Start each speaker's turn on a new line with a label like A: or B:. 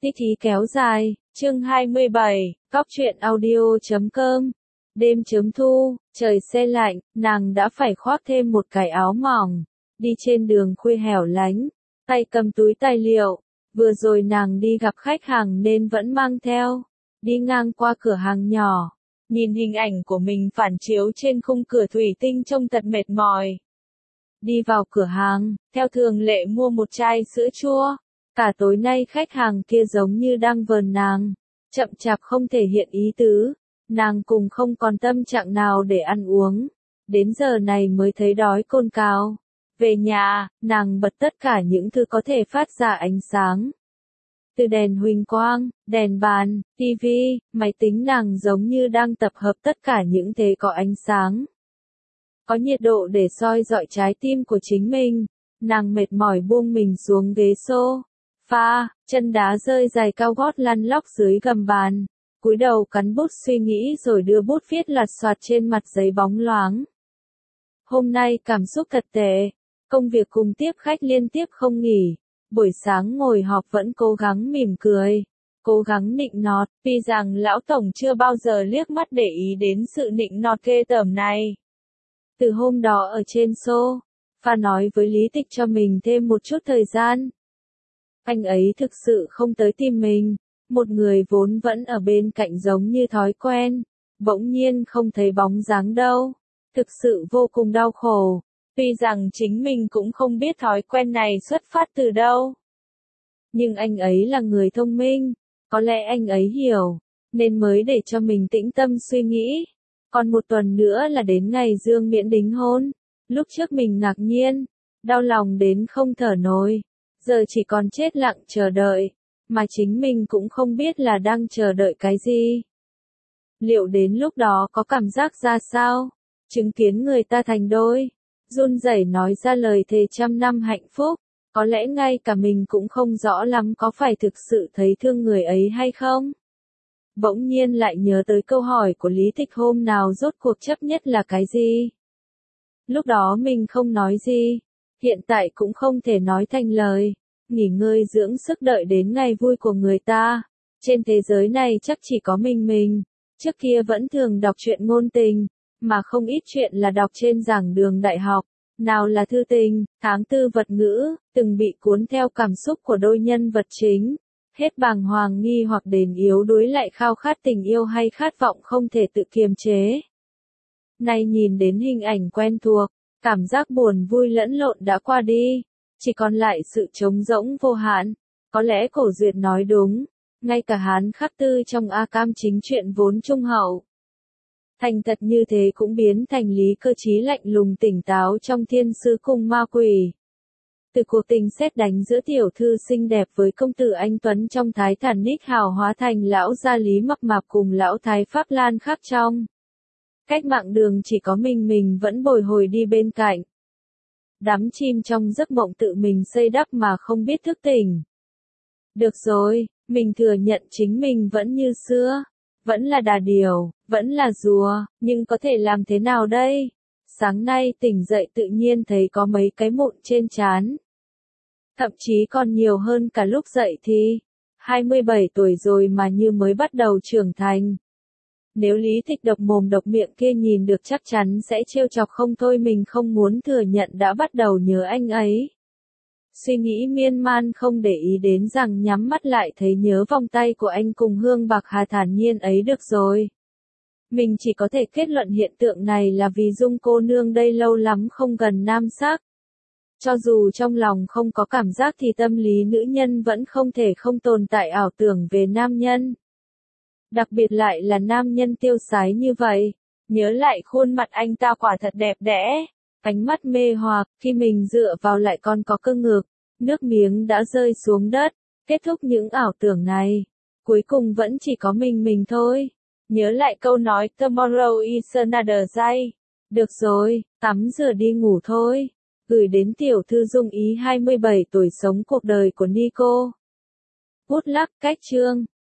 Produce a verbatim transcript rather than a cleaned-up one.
A: Tích ý kéo dài, chương hai mươi bảy, cóc truyện audio chấm com. Đêm chấm thu, trời se lạnh, nàng đã phải khoác thêm một cái áo mỏng, đi trên đường khuya hẻo lánh, tay cầm túi tài liệu. Vừa rồi nàng đi gặp khách hàng nên vẫn mang theo, đi ngang qua cửa hàng nhỏ, nhìn hình ảnh của mình phản chiếu trên khung cửa thủy tinh trông thật mệt mỏi. Đi vào cửa hàng, theo thường lệ mua một chai sữa chua. Cả tối nay khách hàng kia giống như đang vờn nàng, chậm chạp không thể hiện ý tứ, nàng cùng không còn tâm trạng nào để ăn uống. Đến giờ này mới thấy đói cồn cào. Về nhà, nàng bật tất cả những thứ có thể phát ra ánh sáng. Từ đèn huỳnh quang, đèn bàn, tivi, máy tính, nàng giống như đang tập hợp tất cả những thứ có ánh sáng, có nhiệt độ để soi dọi trái tim của chính mình. Nàng mệt mỏi buông mình xuống ghế xô pha, chân đá rơi giày cao gót lăn lóc dưới gầm bàn, cúi đầu cắn bút suy nghĩ rồi đưa bút viết lặt xoạt trên mặt giấy bóng loáng. Hôm nay cảm xúc thật tệ, công việc cùng tiếp khách liên tiếp không nghỉ, buổi sáng ngồi họp vẫn cố gắng mỉm cười, cố gắng nịnh nọt, vì rằng lão tổng chưa bao giờ liếc mắt để ý đến sự nịnh nọt ghê tởm này. Từ hôm đó ở trên show, pha nói với Lý Tịch cho mình thêm một chút thời gian. Anh ấy thực sự không tới tìm mình, một người vốn vẫn ở bên cạnh giống như thói quen, bỗng nhiên không thấy bóng dáng đâu, thực sự vô cùng đau khổ, tuy rằng chính mình cũng không biết thói quen này xuất phát từ đâu. Nhưng anh ấy là người thông minh, có lẽ anh ấy hiểu, nên mới để cho mình tĩnh tâm suy nghĩ. Còn một tuần nữa là đến ngày Dương Miễn đính hôn, lúc trước mình ngạc nhiên, đau lòng đến không thở nổi. Giờ chỉ còn chết lặng chờ đợi, mà chính mình cũng không biết là đang chờ đợi cái gì. Liệu đến lúc đó có cảm giác ra sao? Chứng kiến người ta thành đôi, run rẩy nói ra lời thề trăm năm hạnh phúc, có lẽ ngay cả mình cũng không rõ lắm có phải thực sự thấy thương người ấy hay không. Bỗng nhiên lại nhớ tới câu hỏi của Lý Tịch hôm nào rốt cuộc chấp nhất là cái gì. Lúc đó mình không nói gì. Hiện tại cũng không thể nói thành lời, nghỉ ngơi dưỡng sức đợi đến ngày vui của người ta. Trên thế giới này chắc chỉ có mình mình, trước kia vẫn thường đọc truyện ngôn tình, mà không ít chuyện là đọc trên giảng đường đại học, nào là thư tình, tháng tư vật ngữ, từng bị cuốn theo cảm xúc của đôi nhân vật chính, hết bàng hoàng nghi hoặc đến yếu đuối lại khao khát tình yêu hay khát vọng không thể tự kiềm chế. Nay nhìn đến hình ảnh quen thuộc, cảm giác buồn vui lẫn lộn đã qua đi, chỉ còn lại sự trống rỗng vô hạn. Có lẽ Cổ Duyệt nói đúng, ngay cả Hán Khắc Tư trong A Cam chính truyện vốn trung hậu, thành thật như thế cũng biến thành Lý Cơ Chí lạnh lùng tỉnh táo trong Thiên Sứ Cung Ma Quỷ. Từ cuộc tình sét đánh giữa tiểu thư xinh đẹp với công tử anh tuấn trong Thái Thản Ních Hào hóa thành lão gia Lý Mập Mạp cùng lão Thái Pháp Lan Khắc trong Cách Mạng Đường chỉ có mình mình vẫn bồi hồi đi bên cạnh, đắm chìm trong giấc mộng tự mình xây đắp mà không biết thức tỉnh. Được rồi, mình thừa nhận chính mình vẫn như xưa, vẫn là đà điểu, vẫn là rùa, nhưng có thể làm thế nào đây? Sáng nay tỉnh dậy tự nhiên thấy có mấy cái mụn trên trán. Thậm chí còn nhiều hơn cả lúc dậy thì. hai mươi bảy tuổi rồi mà như mới bắt đầu trưởng thành. Nếu Lý Tịch độc mồm độc miệng kia nhìn được chắc chắn sẽ trêu chọc không thôi, mình không muốn thừa nhận đã bắt đầu nhớ anh ấy. Suy nghĩ miên man không để ý đến rằng nhắm mắt lại thấy nhớ vòng tay của anh cùng Hương Bạc Hà thản nhiên ấy được rồi. Mình chỉ có thể kết luận hiện tượng này là vì Dung cô nương đây lâu lắm không gần nam sắc. Cho dù trong lòng không có cảm giác thì tâm lý nữ nhân vẫn không thể không tồn tại ảo tưởng về nam nhân. Đặc biệt lại là nam nhân tiêu sái như vậy. Nhớ lại khuôn mặt anh ta quả thật đẹp đẽ, ánh mắt mê hoặc, khi mình dựa vào lại còn có cơ ngực, nước miếng đã rơi xuống đất. Kết thúc những ảo tưởng này, cuối cùng vẫn chỉ có mình mình thôi. Nhớ lại câu nói tomorrow is another day. Được rồi, tắm rửa đi ngủ thôi. Gửi đến tiểu thư Dung Ý hai mươi bảy tuổi sống cuộc đời của Nico. Good luck, cách chương.